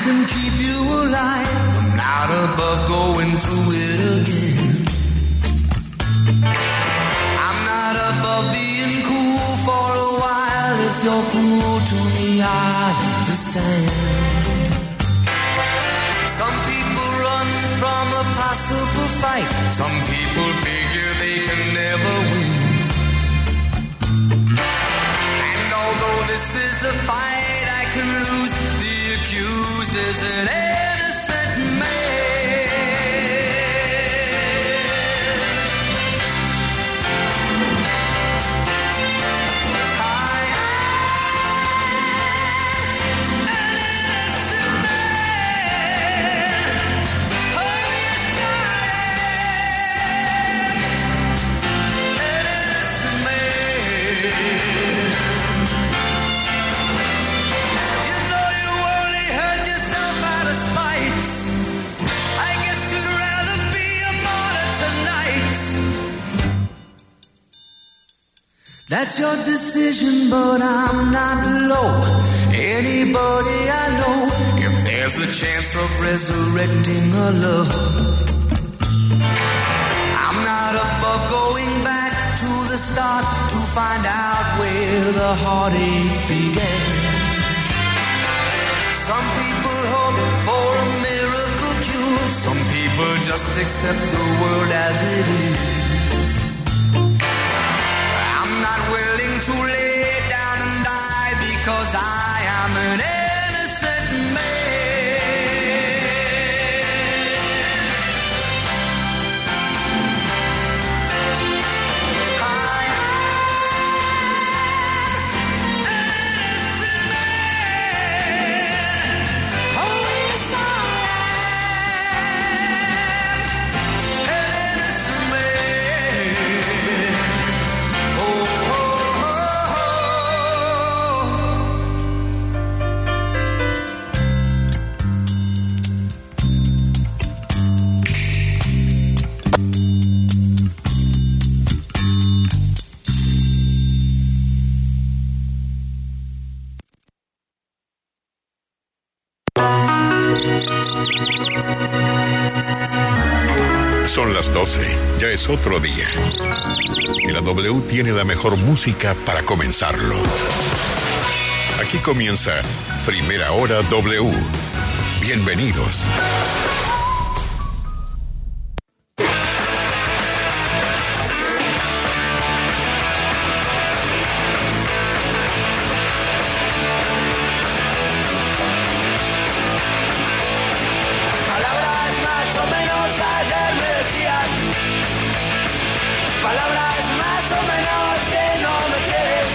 can keep you alive. I'm not above going through it again. I'm not above being cool for a while. If you're cool to me, I understand. Some people run from a possible fight. Some people figure they can never win. And although this is a fight I can lose, the accuser's an innocent man. I am an innocent man. Oh yes I am an innocent man. You know you only hurt yourself out of spite. I guess you'd rather be a martyr tonight. That's your decision, but I'm not below anybody I know. If there's a chance of resurrecting a love, I'm not above going back to the start to find out where the heartache began. Some people hope for a miracle cure. Some people just accept the world as it is. I'm not willing to lay down and die because I am an innocent man. I am an innocent man. Oh yes I am an innocent man. Oh, oh, oh, oh. Son las 12, ya es otro día. Y la W tiene la mejor música para comenzarlo. Aquí comienza Primera Hora W. Bienvenidos. Palabras más o menos ayer me decían, palabras más o menos que no me quieren,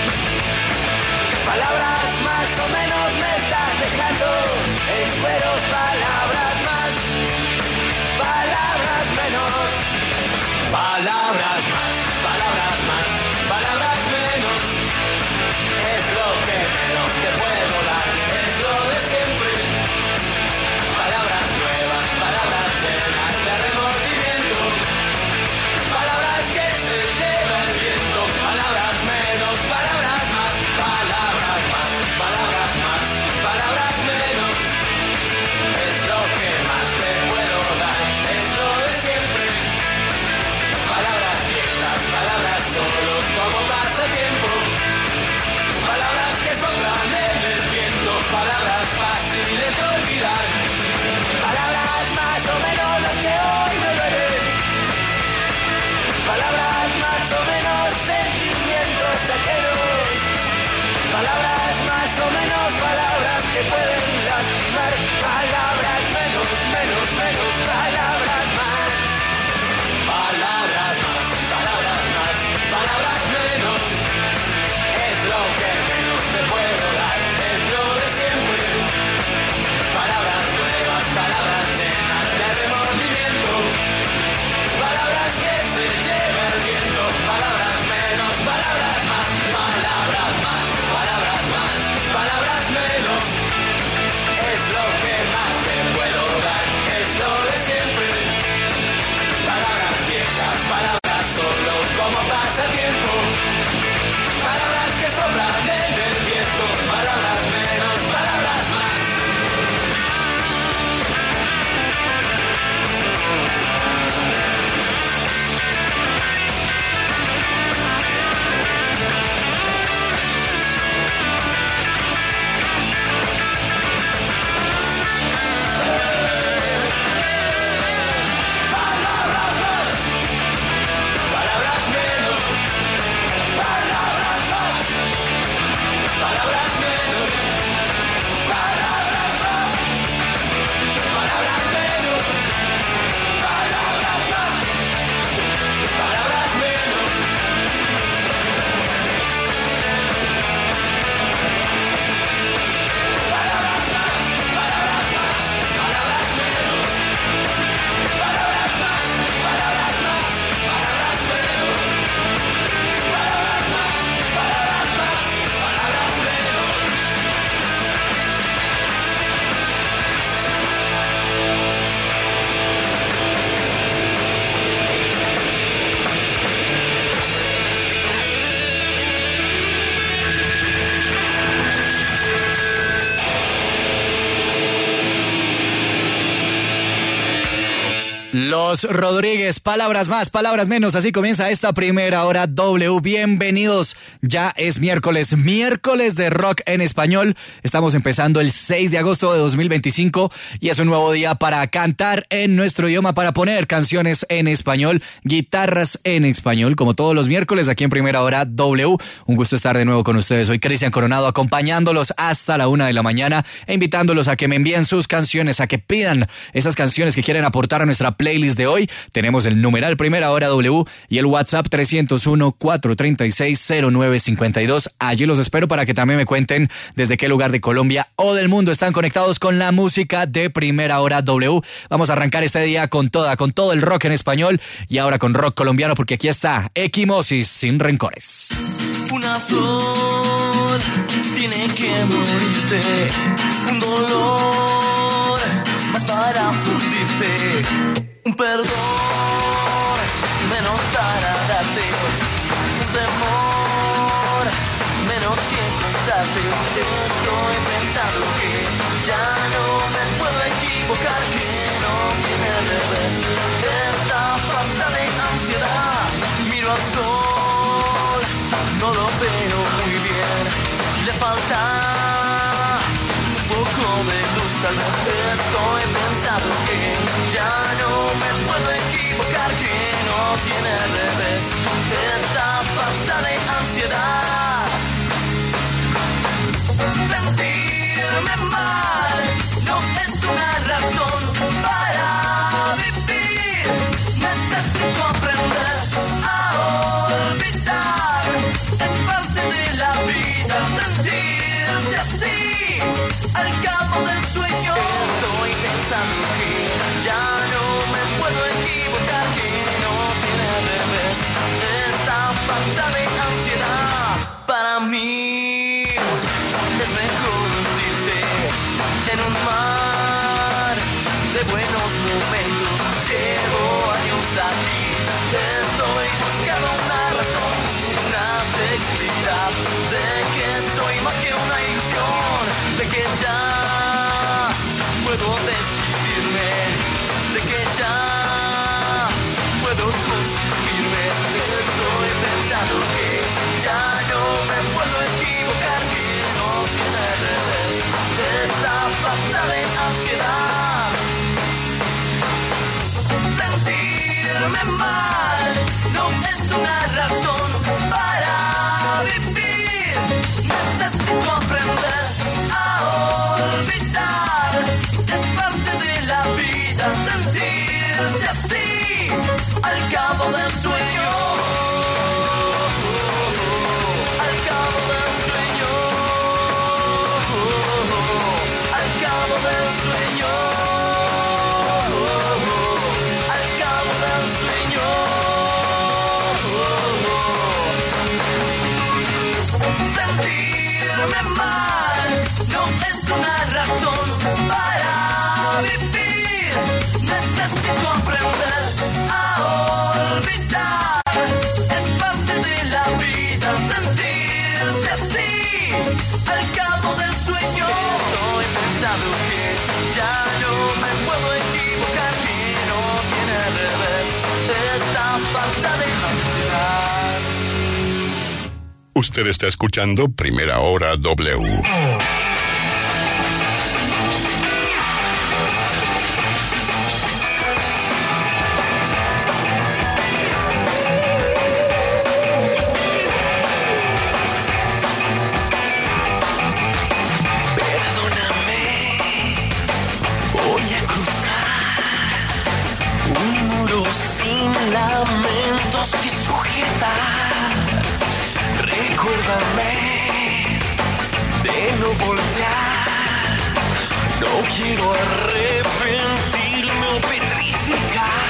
palabras más o menos me estás dejando en cueros, palabras más, palabras menos, palabras más, palabras más, palabras menos, es lo que menos te puedo dar, es lo de siempre. Palabras nuevas, palabras llenas de remordimiento, palabras que se lleva el viento, palabras menos, palabras más, palabras más, palabras más, palabras menos, es lo que más te puedo dar, es lo de siempre. Palabras viejas, palabras solo como pasatiempo, palabras que soplan en el viento, palabras fáciles de olvidar. Palabras más o menos las que hoy me duelen, palabras más o menos sentimientos ajenos, palabras más o menos palabras que pueden lastimar, palabras menos, menos, menos, palabras más, palabras más, palabras más, palabras menos, es lo que menos te puedo dar, es lo de siempre. Palabras nuevas, palabras llenas de remordimiento, palabras que se lleva el viento, palabras menos, palabras más, palabras más, palabras más, palabras menos, es lo que más te puedo dar, es lo de siempre. Los Rodríguez, palabras más, palabras menos, así comienza esta primera hora W. Bienvenidos, ya es miércoles de rock en español. Estamos empezando el 6 de agosto de 2025 y es un nuevo día para cantar en nuestro idioma, para poner canciones en español, guitarras en español, como todos los miércoles aquí en primera hora W. Un gusto estar de nuevo con ustedes. Soy Cristian Coronado, acompañándolos hasta la 1 de la mañana e invitándolos a que me envíen sus canciones, a que pidan esas canciones que quieren aportar a nuestra playlist de hoy. Tenemos el numeral Primera Hora W y el WhatsApp 301-436-0952. Allí los espero para que también me cuenten desde qué lugar de Colombia o del mundo están conectados con la música de Primera Hora W. Vamos a arrancar este día con todo el rock en español y ahora con rock colombiano, porque aquí está Equimosis, Sin Rencores. Una flor tiene que morirse, un dolor más para fundirse. Un perdón menos para darte, un temor menos que contarte. Estoy pensando que ya no me puedo equivocar, que no viene al revés. Esta falta de ansiedad, miro al sol, no lo veo muy bien, le falta un poco de luz, tal vez. Estoy pensando que ya no me puedo equivocar, que no tiene al revés. Esta falsa de ansiedad, sentirme mal no es una razón para vivir. Necesito aprender a olvidar, es parte de la vida sentirse así al cabo del sueño. Estoy pensando que ya no me puedo equivocar, que no tiene al revés. Esta falsa de ansiedad para mí es mejor hundirse en un mar de buenos momentos. Llevo años aquí, estoy buscando una razón, una seguridad de que soy más que una ilusión, de que ya puedo decidirme, de que ya puedo construirme. Estoy pensando que ya no me puedo equivocar, que no tiene al revés. Esta falta de ansiedad, sentirme mal no es una razón para vivir. Necesito aprender a olvidar, es parte de la vida sentirse así al cabo del sueño. Al cabo del sueño, al cabo del sueño, al cabo del sueño. Sentirme mal no es una razón para vivir. Necesito aprender a olvidar, es parte de la vida sentirse así al cabo del sueño. Estoy pensando que ya no me puedo equivocar, que no tiene al revés. Esta falsa de ansiedad. Usted está escuchando Primera Hora W. Lamentos que sujetar, recuérdame de no voltear. No quiero arrepentirme o petrificar.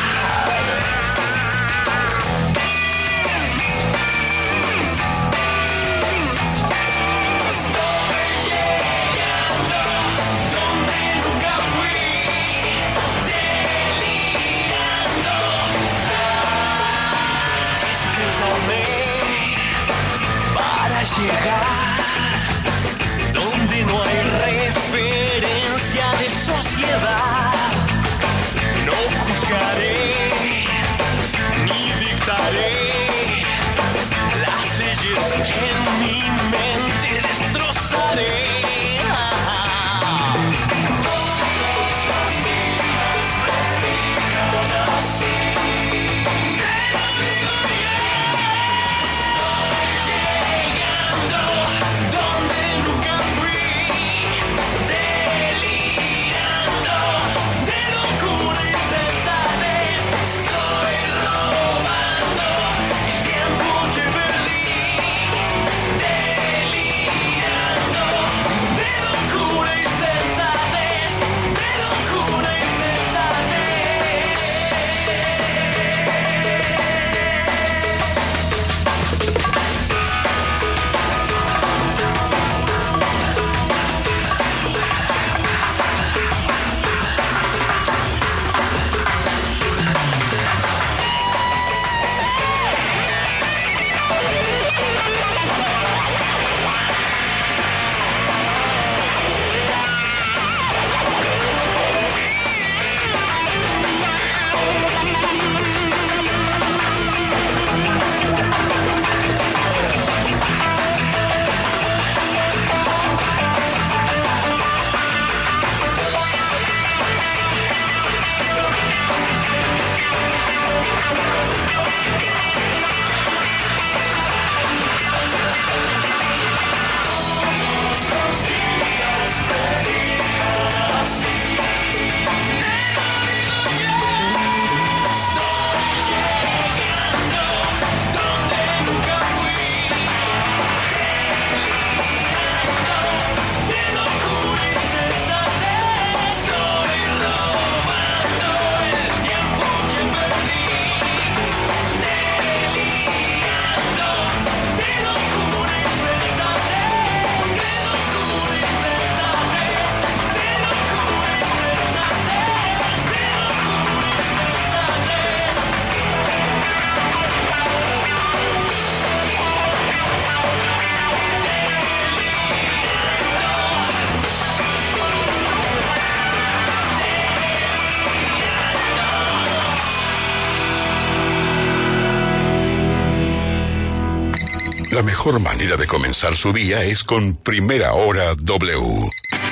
Estoy llegando donde nunca fui, delirando. Para llegar donde no hay referencia de sociedad, no juzgar La mejor manera de comenzar su día es con Primera Hora W.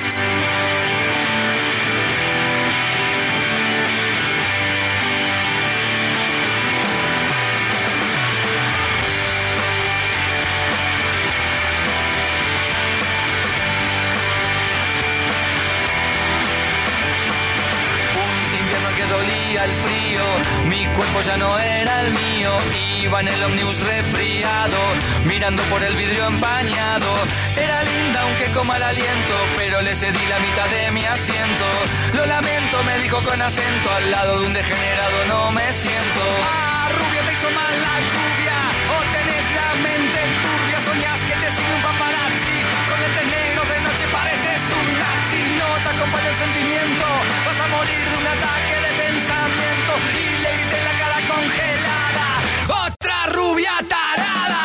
El frío, mi cuerpo ya no era el mío. Iba en el ómnibus resfriado, mirando por el vidrio empañado. Era linda aunque con mal aliento, pero le cedí la mitad de mi asiento. Lo lamento, me dijo con acento, al lado de un degenerado no me siento. Ah, rubia, te hizo mal la lluvia, o tenés la mente turbia. Soñás que te sigue un paparazzi, con lentes negros de noche pareces un nazi. No te acompaña el sentimiento, vas a morir de un ataque de pensamiento. Y le grité en la cara congelada, otra rubia tarada.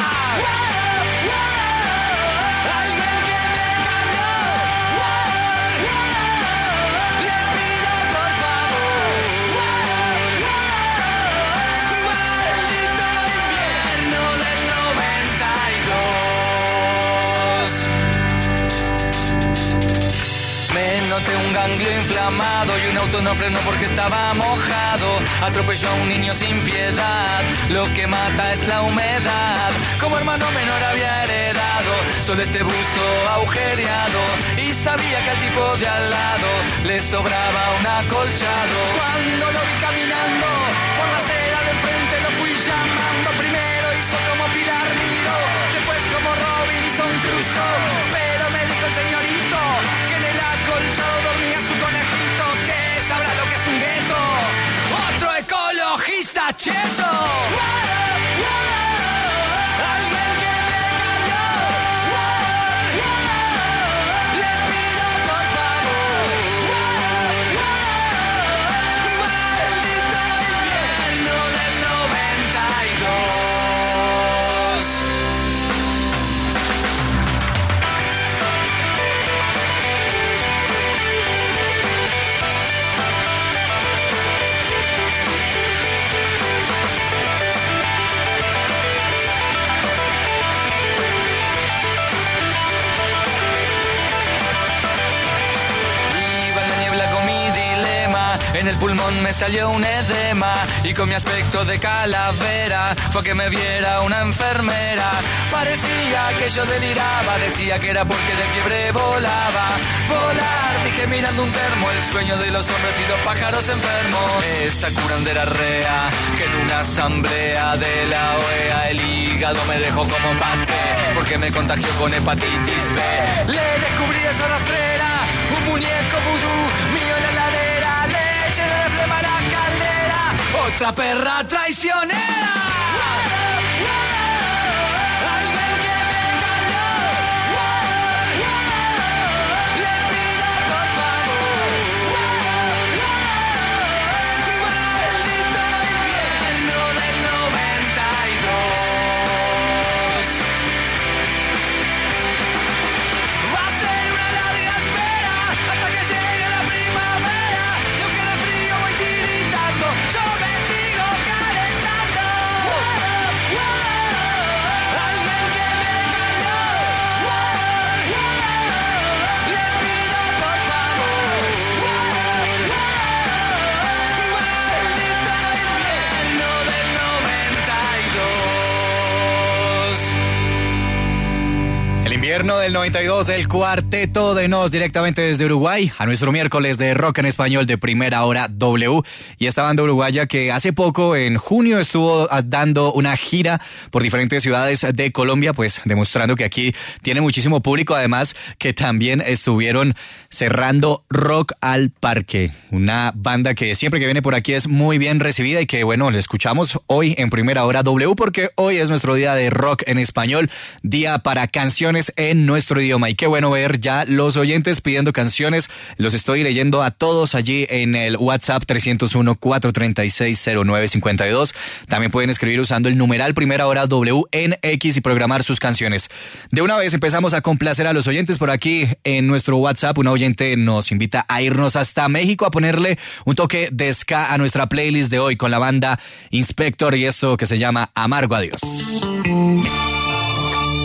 Alguien que me cambió. Le pido por favor. Maldito invierno del 92. Me noté un ganglio inflamado y un auto no frenó porque estaba mojado. Atropelló a un niño sin piedad, lo que mata es la humedad. Como hermano menor había heredado solo este buzo agujereado, y sabía que al tipo de al lado le sobraba un acolchado. Cuando lo vi caminando por la acera de enfrente lo fui llamando. Primero hizo como Pilar Miró, después como Robinson Crusoe. Pero me dijo el señorito que en el acolchado dormía su conejito, que sabrá lo que es un gueto. Otro ecologista cheto. Alguien que me cayó. Le pido por favor. Maldito invierno del 92. En el pulmón me salió un edema y con mi aspecto de calavera fue que me viera una enfermera. Parecía que yo deliraba, decía que era porque de fiebre volaba. Volar, dije mirando un termo, el sueño de los hombres y los pájaros enfermos. Esa curandera rea que en una asamblea de la OEA el hígado me dejó como paté porque me contagió con hepatitis B. Le descubrí esa rastrera, un muñeco vudú mío en la heladera. Leche de flema la caldera, otra perra traicionera. Alguien que me cambió. Le pido por favor. Maldito invierno del 92. Va a ser una larga espera hasta que llegue la primavera. Y aunque de frío voy tiritando, yo me sigo calentando. Alguien que me cambió. Le pido por favor. Maldito invierno del 92. El invierno del 92 del Cuarteto de Nos, directamente desde Uruguay, a nuestro miércoles de rock en español de Primera Hora W. Y esta banda uruguaya que hace poco, en junio, estuvo dando una gira por diferentes ciudades de Colombia, pues demostrando que aquí tiene muchísimo público. Además, que también estuvieron cerrando Rock al Parque, una banda que siempre que viene por aquí es muy bien recibida y que, bueno, le escuchamos hoy en Primera Hora W porque hoy es nuestro día de rock en español, día para canciones en nuestro idioma. Y qué bueno ver ya los oyentes pidiendo canciones. Los estoy leyendo a todos allí en el WhatsApp 301-436-0952. También pueden escribir usando el numeral Primera Hora W en X y programar sus canciones. De una vez empezamos a complacer a los oyentes por aquí en nuestro WhatsApp. Una oyente nos invita a irnos hasta México a ponerle un toque de ska a nuestra playlist de hoy con la banda Inspector y esto que se llama Amargo Adiós.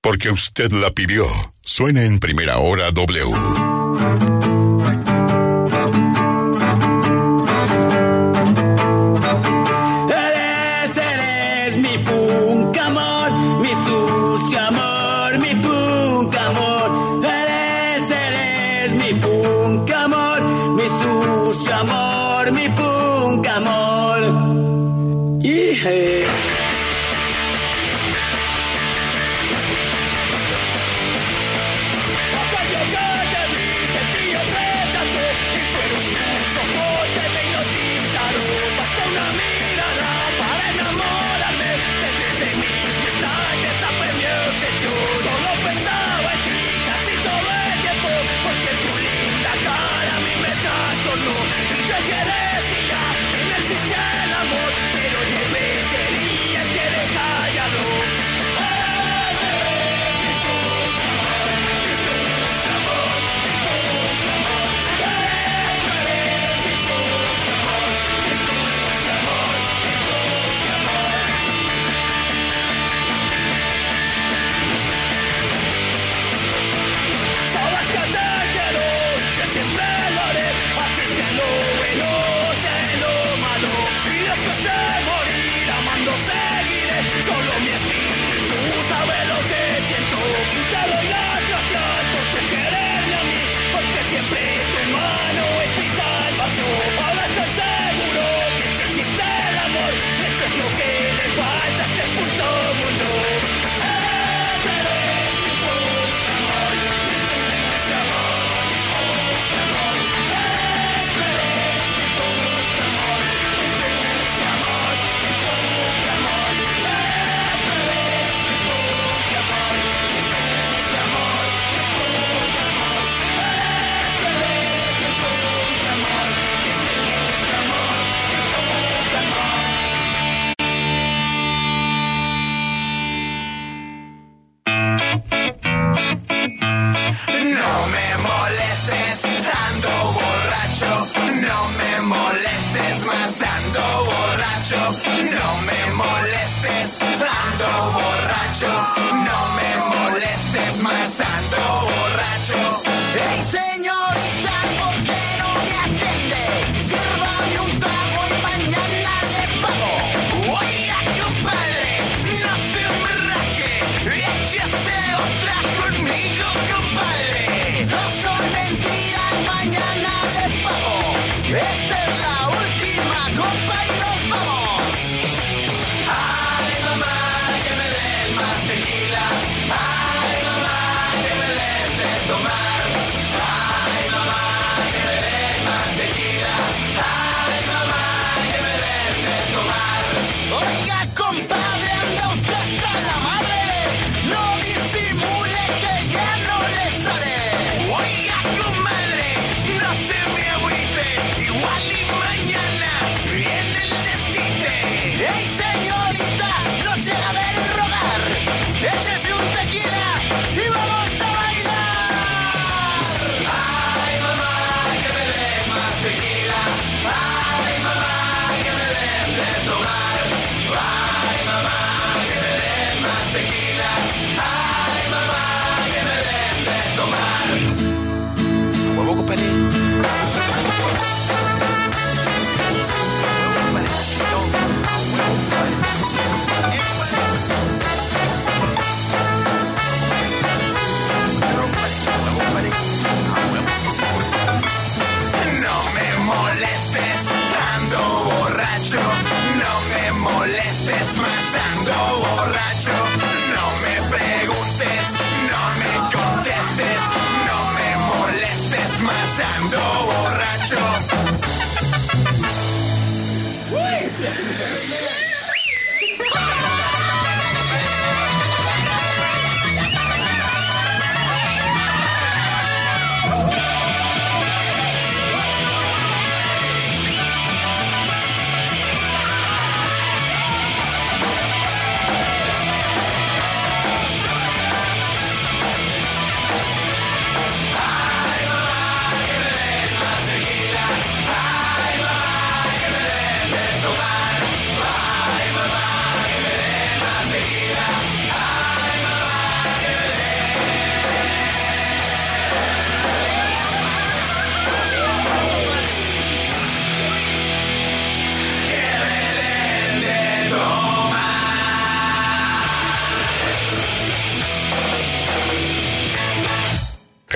porque usted la pidió. Suena en Primera Hora W. Eres mi punk amor, mi sucio amor, mi punk amor. Eres mi punk amor, mi sucio amor, mi punk amor. Yeah.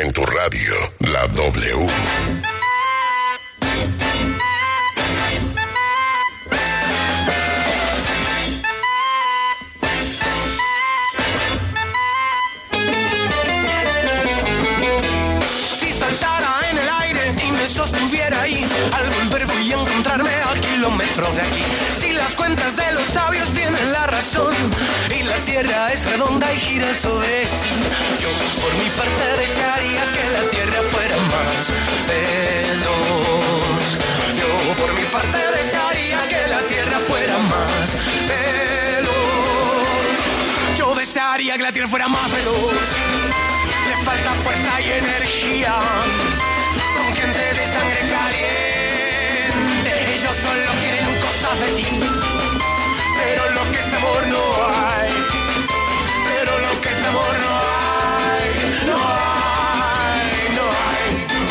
en tu radio, la W. Si saltara en el aire y me sostuviera ahí, al volver voy a encontrarme a kilómetros de aquí. Si las cuentas de los sabios tienen la razón y la tierra es redonda y gira sobre sí, yo por mi parte desearía que la tierra fuera más veloz. Yo por mi parte desearía que la tierra fuera más veloz. Yo desearía que la tierra fuera más veloz. Le falta fuerza y energía, con gente de sangre caliente. Ellos solo quieren cosas de ti, pero lo que es amor no hay. Pero lo que es amor no hay, no hay, no hay.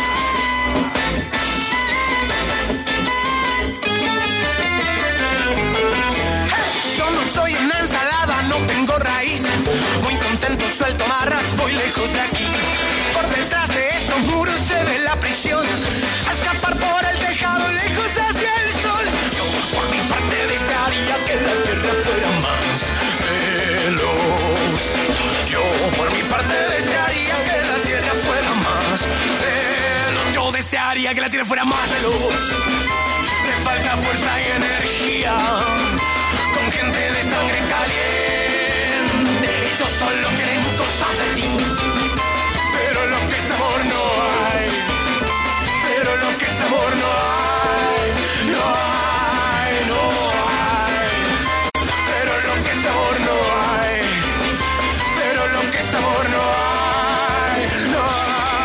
Hey, yo no soy una ensalada, no tengo raíz. Muy contento, suelto marras, voy lejos de aquí. Por detrás de esos muros se ve la prisión. A escapar por el tejado, lejos hacia el sol. Yo por mi parte desearía que la tierra fuera más veloz. Yo por mi parte desearía que la tierra fuera más veloz. Yo desearía que la tierra fuera más veloz. Le falta fuerza y energía, con gente de sangre caliente. Ellos solo quieren cosas de ti, pero lo que es amor no hay. Pero lo que es amor no hay, no hay, no hay. Pero lo que es amor no hay. Pero lo que es amor no hay, no hay.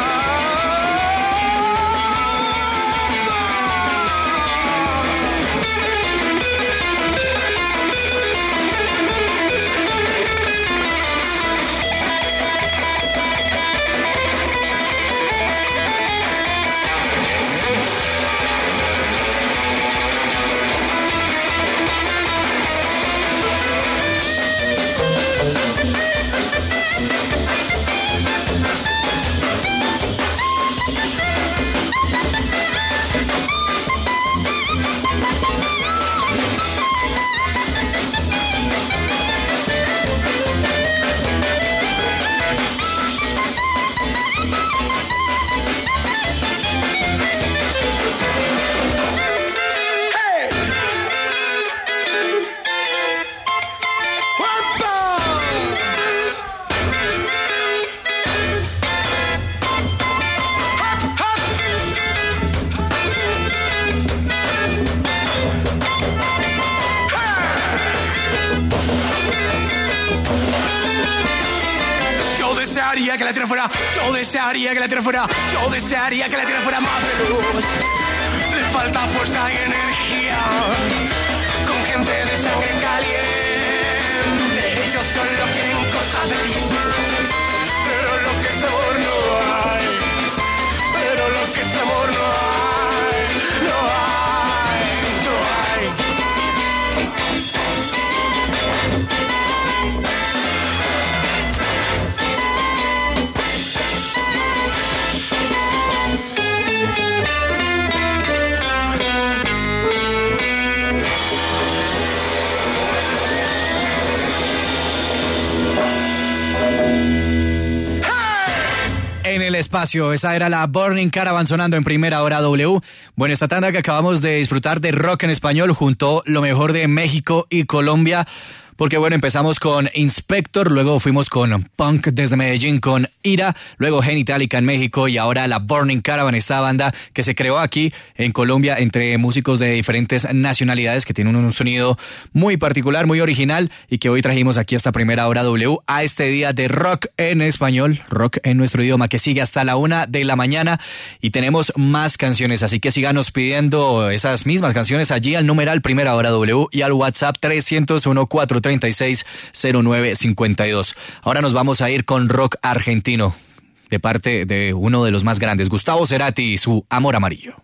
desearía que la tierra fuera, yo desearía que la tierra fuera, yo desearía que la tierra fuera más veloz. Le falta fuerza y energía, con gente de sangre caliente. Ellos solo quieren cosas de ti, pero lo que es amor no hay, pero lo que es amor no hay, no hay, no hay. En el espacio, esa era la Burning Caravan sonando en Primera Hora W. Bueno, esta tanda que acabamos de disfrutar de rock en español junto lo mejor de México y Colombia, porque bueno, empezamos con Inspector, luego fuimos con Punk desde Medellín con Ira, luego Genitalica en México y ahora la Burning Caravan, esta banda que se creó aquí en Colombia entre músicos de diferentes nacionalidades que tienen un sonido muy particular, muy original y que hoy trajimos aquí a esta Primera Hora W a este día de rock en español, rock en nuestro idioma que sigue hasta la 1 de la mañana y tenemos más canciones, así que síganos pidiendo esas mismas canciones allí al numeral Primera Hora W y al WhatsApp 301-436-0952. Ahora nos vamos a ir con rock argentino de parte de uno de los más grandes, Gustavo Cerati y su Amor Amarillo.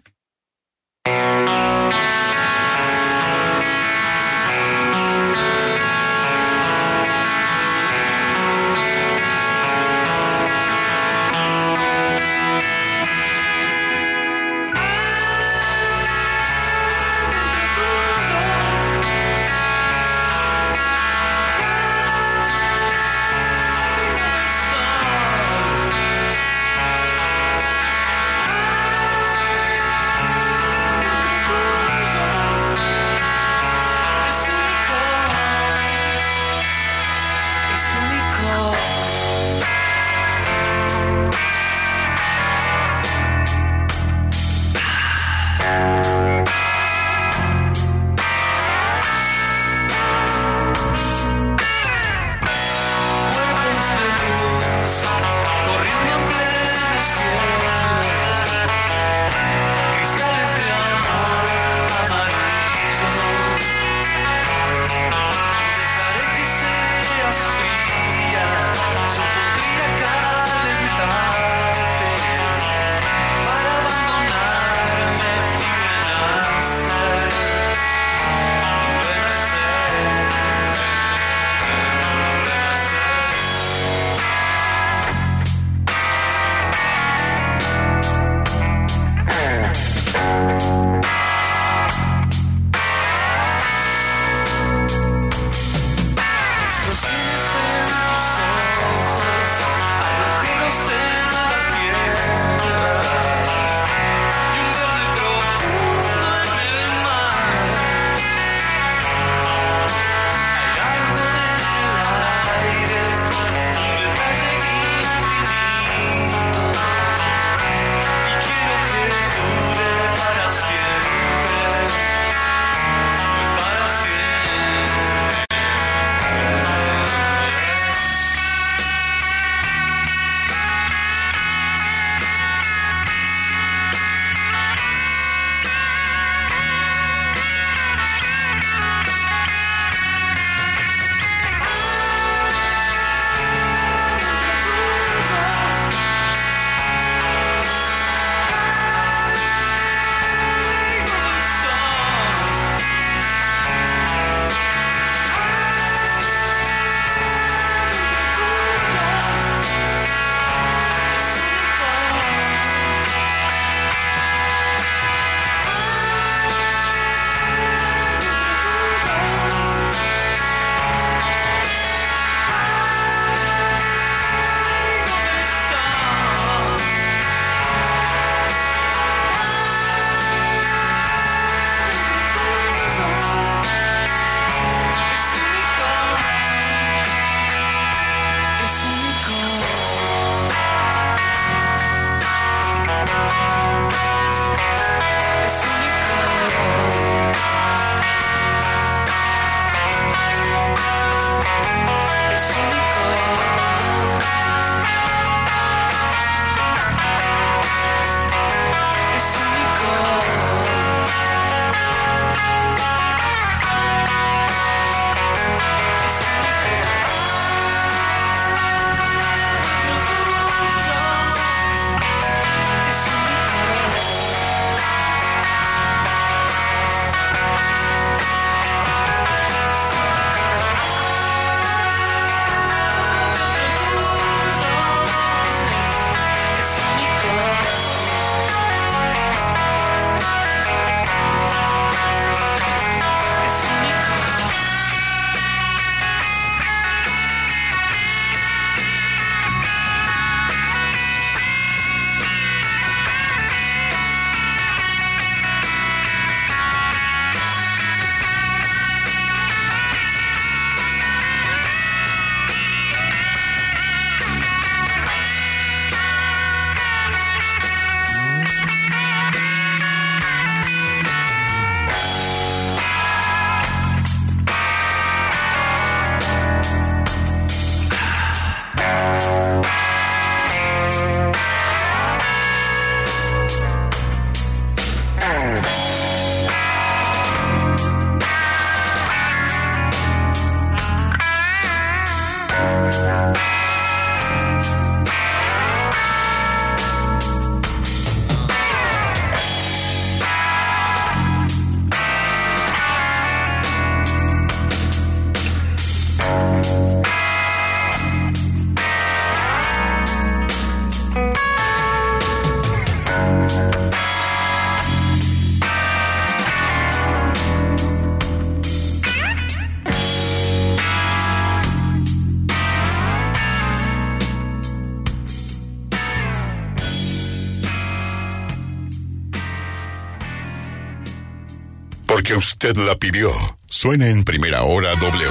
porque usted la pidió. Suena en Primera Hora W.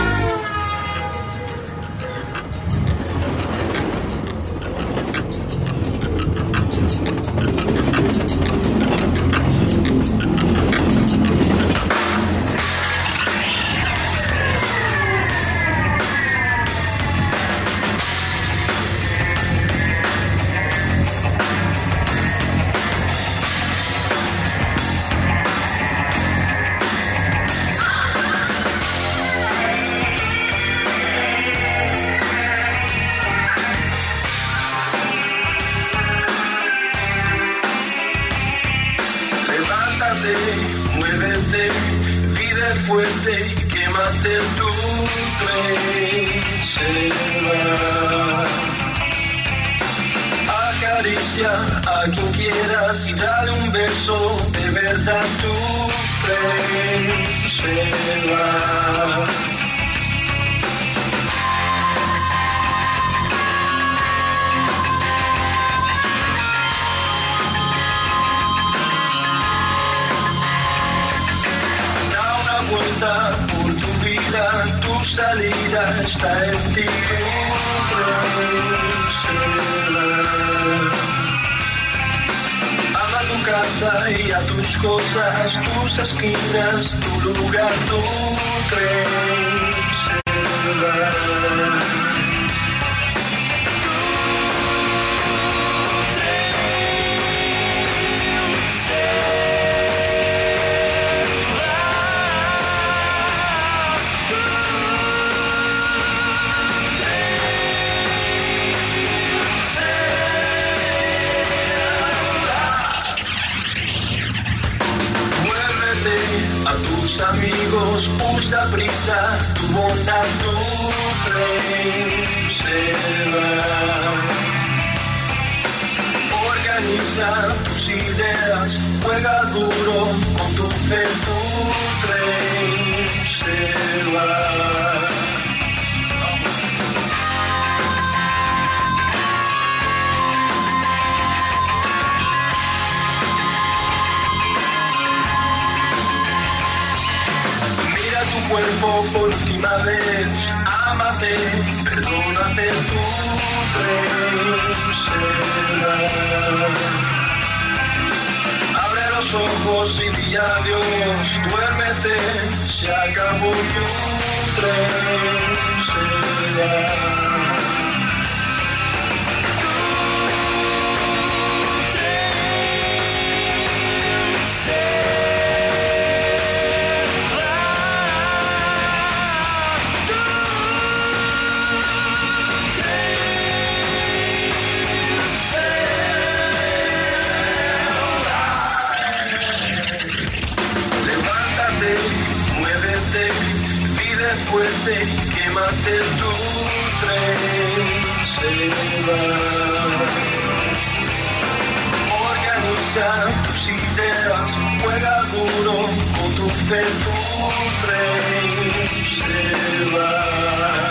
Muévete, vida fuerte, quémate tu tren, se va. Acaricia a quien quieras y dale un beso, de verdad tu tren se va. Vuelta por tu vida, tu salida está en ti. Ama tu casa y a tus cosas, tus esquinas, tu lugar, tu tren se va. A tus amigos, usa prisa, tu bondad, tu tren se va. Organiza tus ideas, juega duro con tu fe, tu tren se va. Cuerpo por última vez, ámate, perdónate, tu tren se va. Abre los ojos y di adiós, duérmete, se acabó tu tren se va. Muévete, vive fuerte, quémate tu tren se va. Organiza tus ideas, juega duro con tu fe, tu tren se va.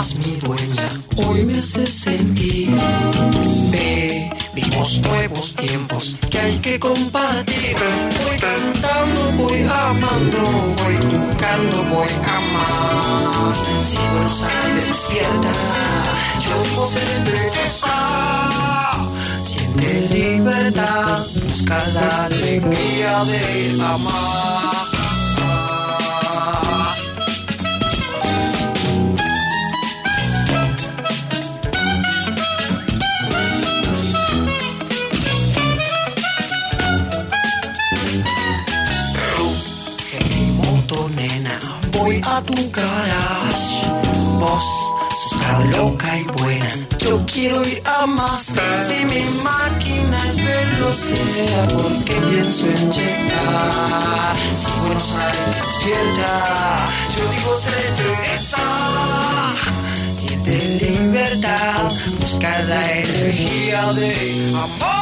más mi dueña, hoy me hace sentir. Vivimos nuevos tiempos que hay que compartir. Voy cantando, voy amando, voy jugando, voy a más. Si Buenos Aires despierta, yo puedo ser expresa. Siente libertad, busca la alegría de amar. Nena, voy a tu garage. Vos sos tan loca y buena, yo quiero ir a más. Si mi máquina es velocera, porque pienso en llegar. Si Buenos Aires despierta, yo digo ser expresa. Siente libertad, busca la energía de amor.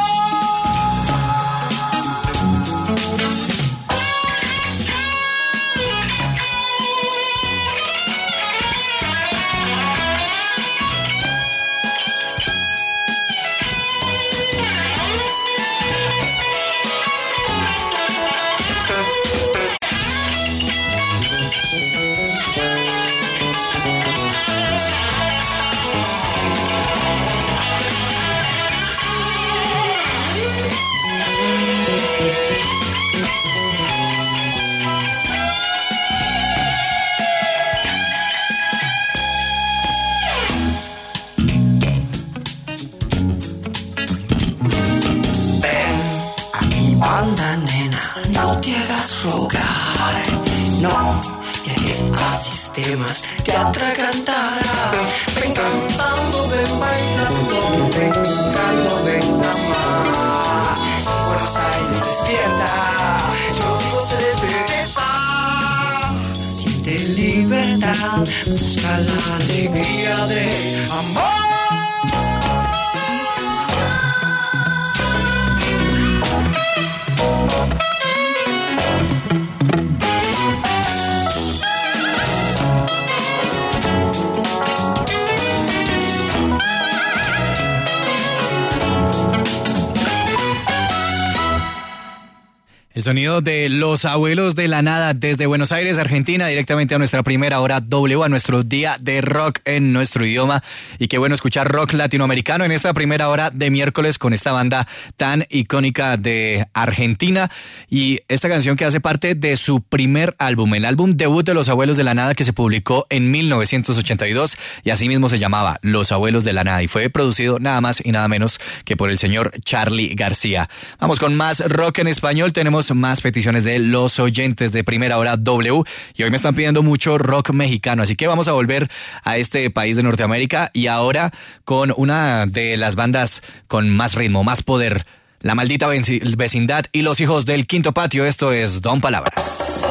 Rogar, no te ates a sistemas, te atragantará. Ven cantando, ven bailando, ven jugando, ven a más. Si Buenos Aires despierta, yo digo se despierta. Siente libertad, busca la alegría de amor. El sonido de Los Abuelos de la Nada desde Buenos Aires, Argentina, directamente a nuestra primera hora W, a nuestro día de rock en nuestro idioma. Y qué bueno escuchar rock latinoamericano en esta primera hora de miércoles con esta banda tan icónica de Argentina. Y esta canción que hace parte de su primer álbum, el álbum debut de Los Abuelos de la Nada, que se publicó en 1982 y así mismo se llamaba Los Abuelos de la Nada y fue producido nada más y nada menos que por el señor Charly García. Vamos con más rock en español, tenemos más peticiones de los oyentes de Primera Hora W y hoy me están pidiendo mucho rock mexicano, así que vamos a volver a este país de Norteamérica y ahora con una de las bandas con más ritmo, más poder, La Maldita Vecindad y Los Hijos del Quinto Patio. Esto es Don Palabras.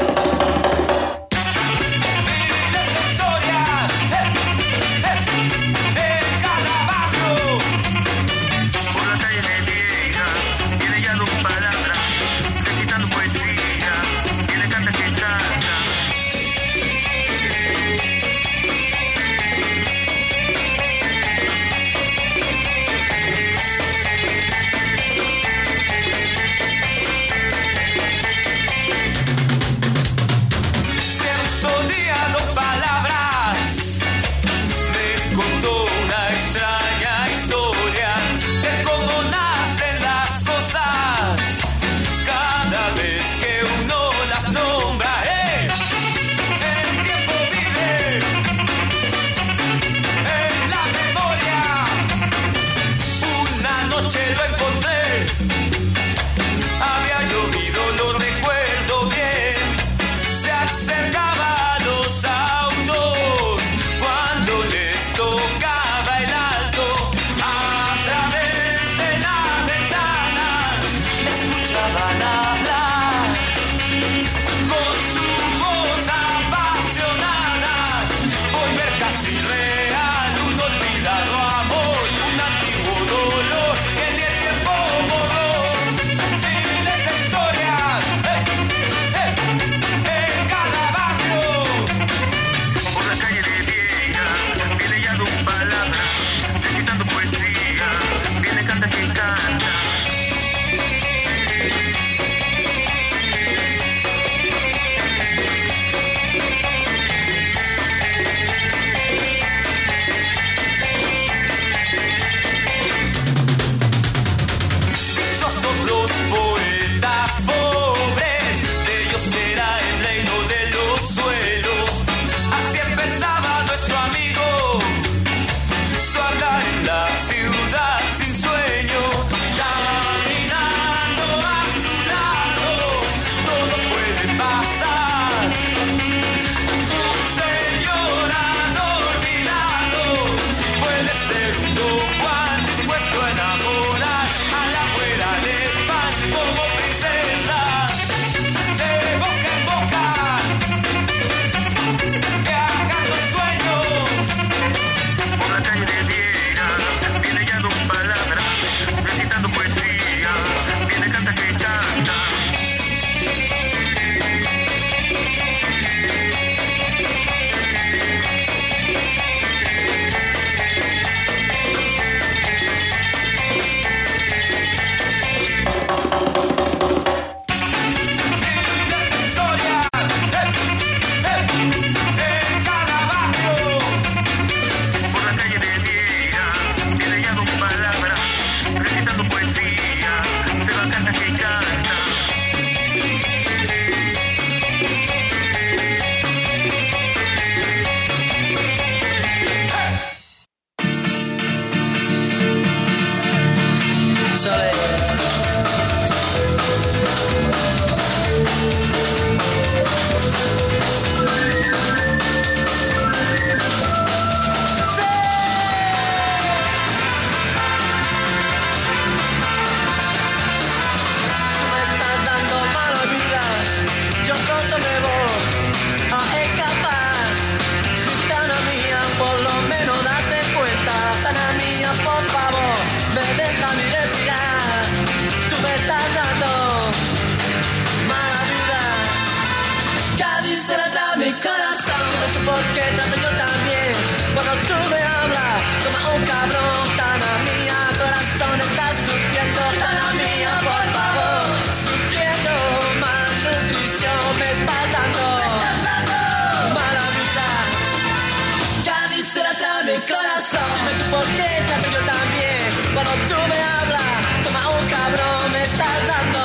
mi corazón. No sé por qué trato yo también. Cuando tú me hablas, como un cabrón. Tana mía, corazón, estás sufriendo. Tana mía, por favor, sufriendo. Malnutrición me estás dando. Mala vida. Ya dice la trama mi corazón. No sé por qué trato yo también. Cuando tú me hablas, como un cabrón, me estás dando.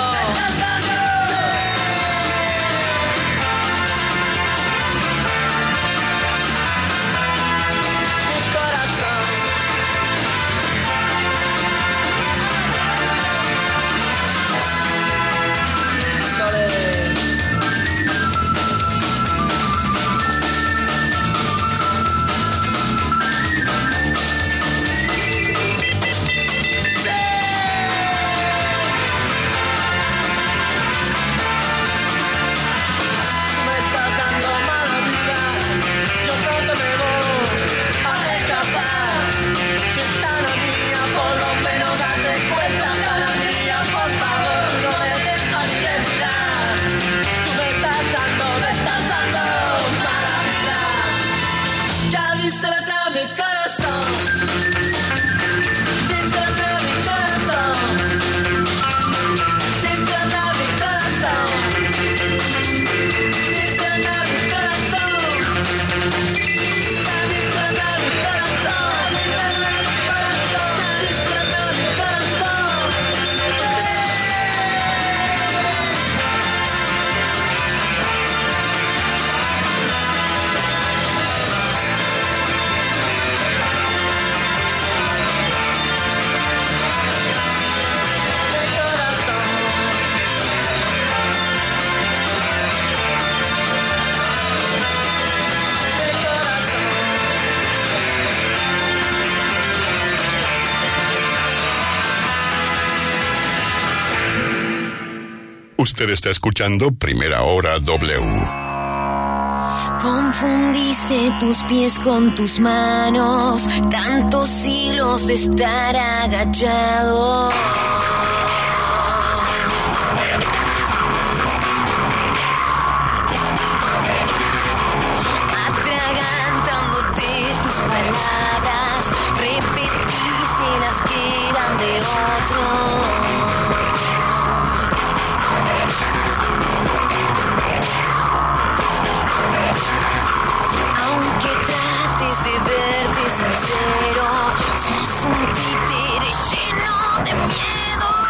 Usted está escuchando Primera Hora W. Confundiste tus pies con tus manos, tantos siglos de estar agachado. Atragantándote tus palabras, repetiste las que eran de otro. Aunque trates de verte sincero, sos un títere lleno de miedo.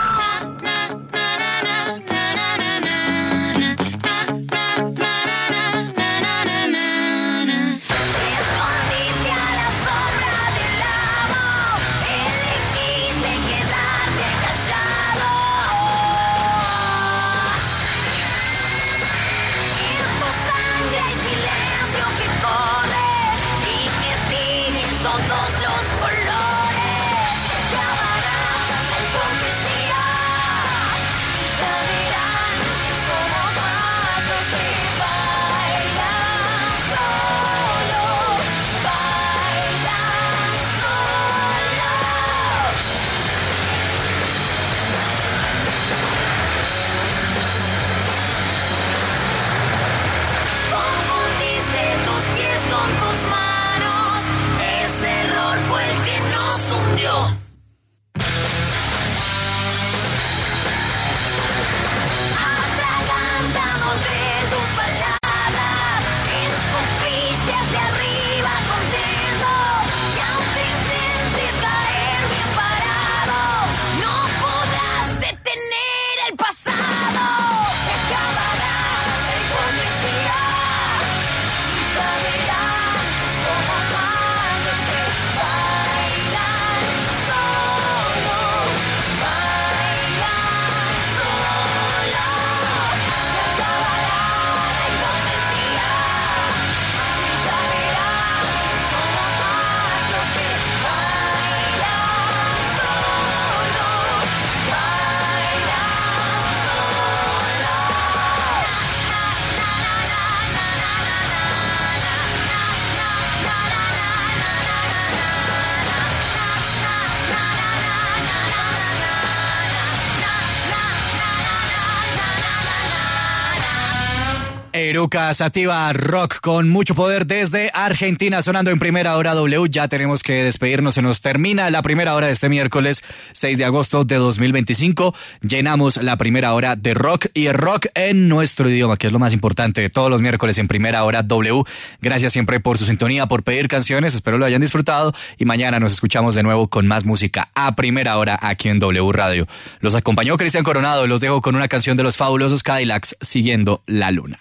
Eruca Sativa, rock con mucho poder desde Argentina, sonando en Primera Hora W. Ya tenemos que despedirnos, se nos termina la primera hora de este miércoles 6 de agosto de 2025. Llenamos la primera hora de rock y rock en nuestro idioma, que es lo más importante de todos los miércoles en Primera Hora W. Gracias siempre por su sintonía, por pedir canciones, espero lo hayan disfrutado y mañana nos escuchamos de nuevo con más música a primera hora aquí en W Radio. Los acompañó Cristian Coronado, los dejo con una canción de los fabulosos Cadillacs, Siguiendo la Luna.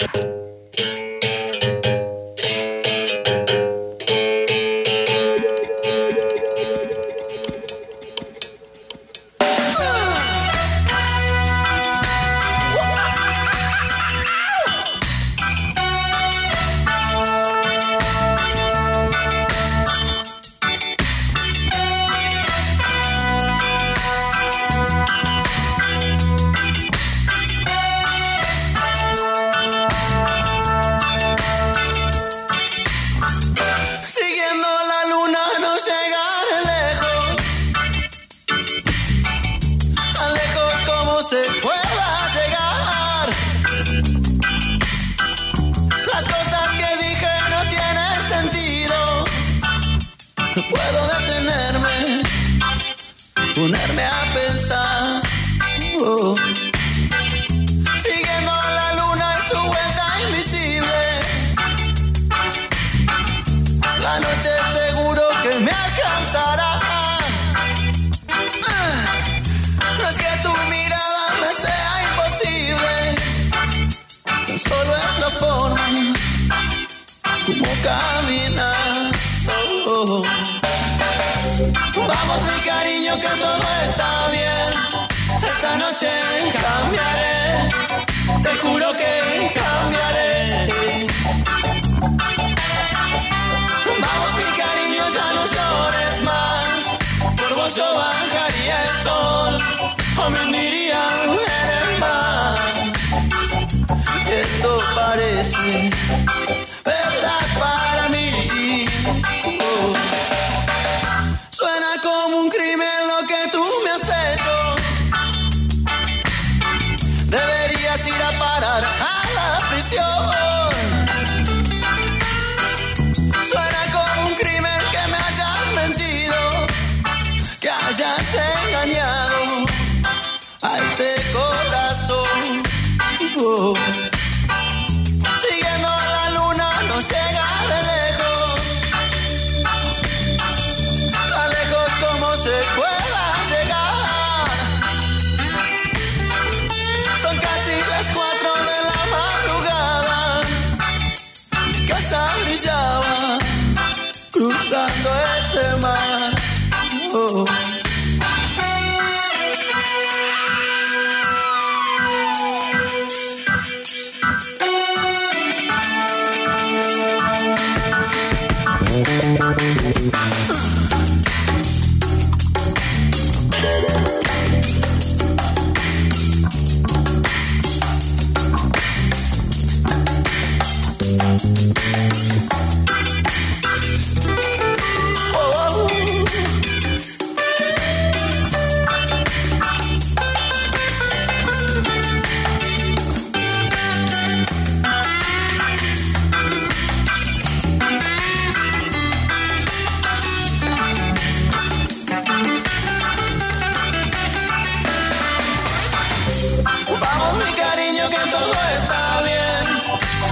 Ponerme a pensar, siguiendo la luna en su vuelta invisible. La noche seguro que me alcanzará. No es que tu mirada me sea imposible, tan solo es la forma como caminas. Vamos mi cariño que todo está bien. Esta noche cambiaré, te juro que cambiaré. Vamos mi cariño, ya no llores más. Por vos yo bajaría el sol o me hundiría en el mar. Esto parece verdad para mí. Suena como un crimen lo que tú me has hecho. Deberías ir a parar a la prisión. Suena como un crimen que me hayas mentido, que hayas engañado a este corazón. Siguiendo la luna no llega de lejos, tan lejos como se pueda llegar. Son casi las 4 de la madrugada, mi casa brillaba cruzando ese mar.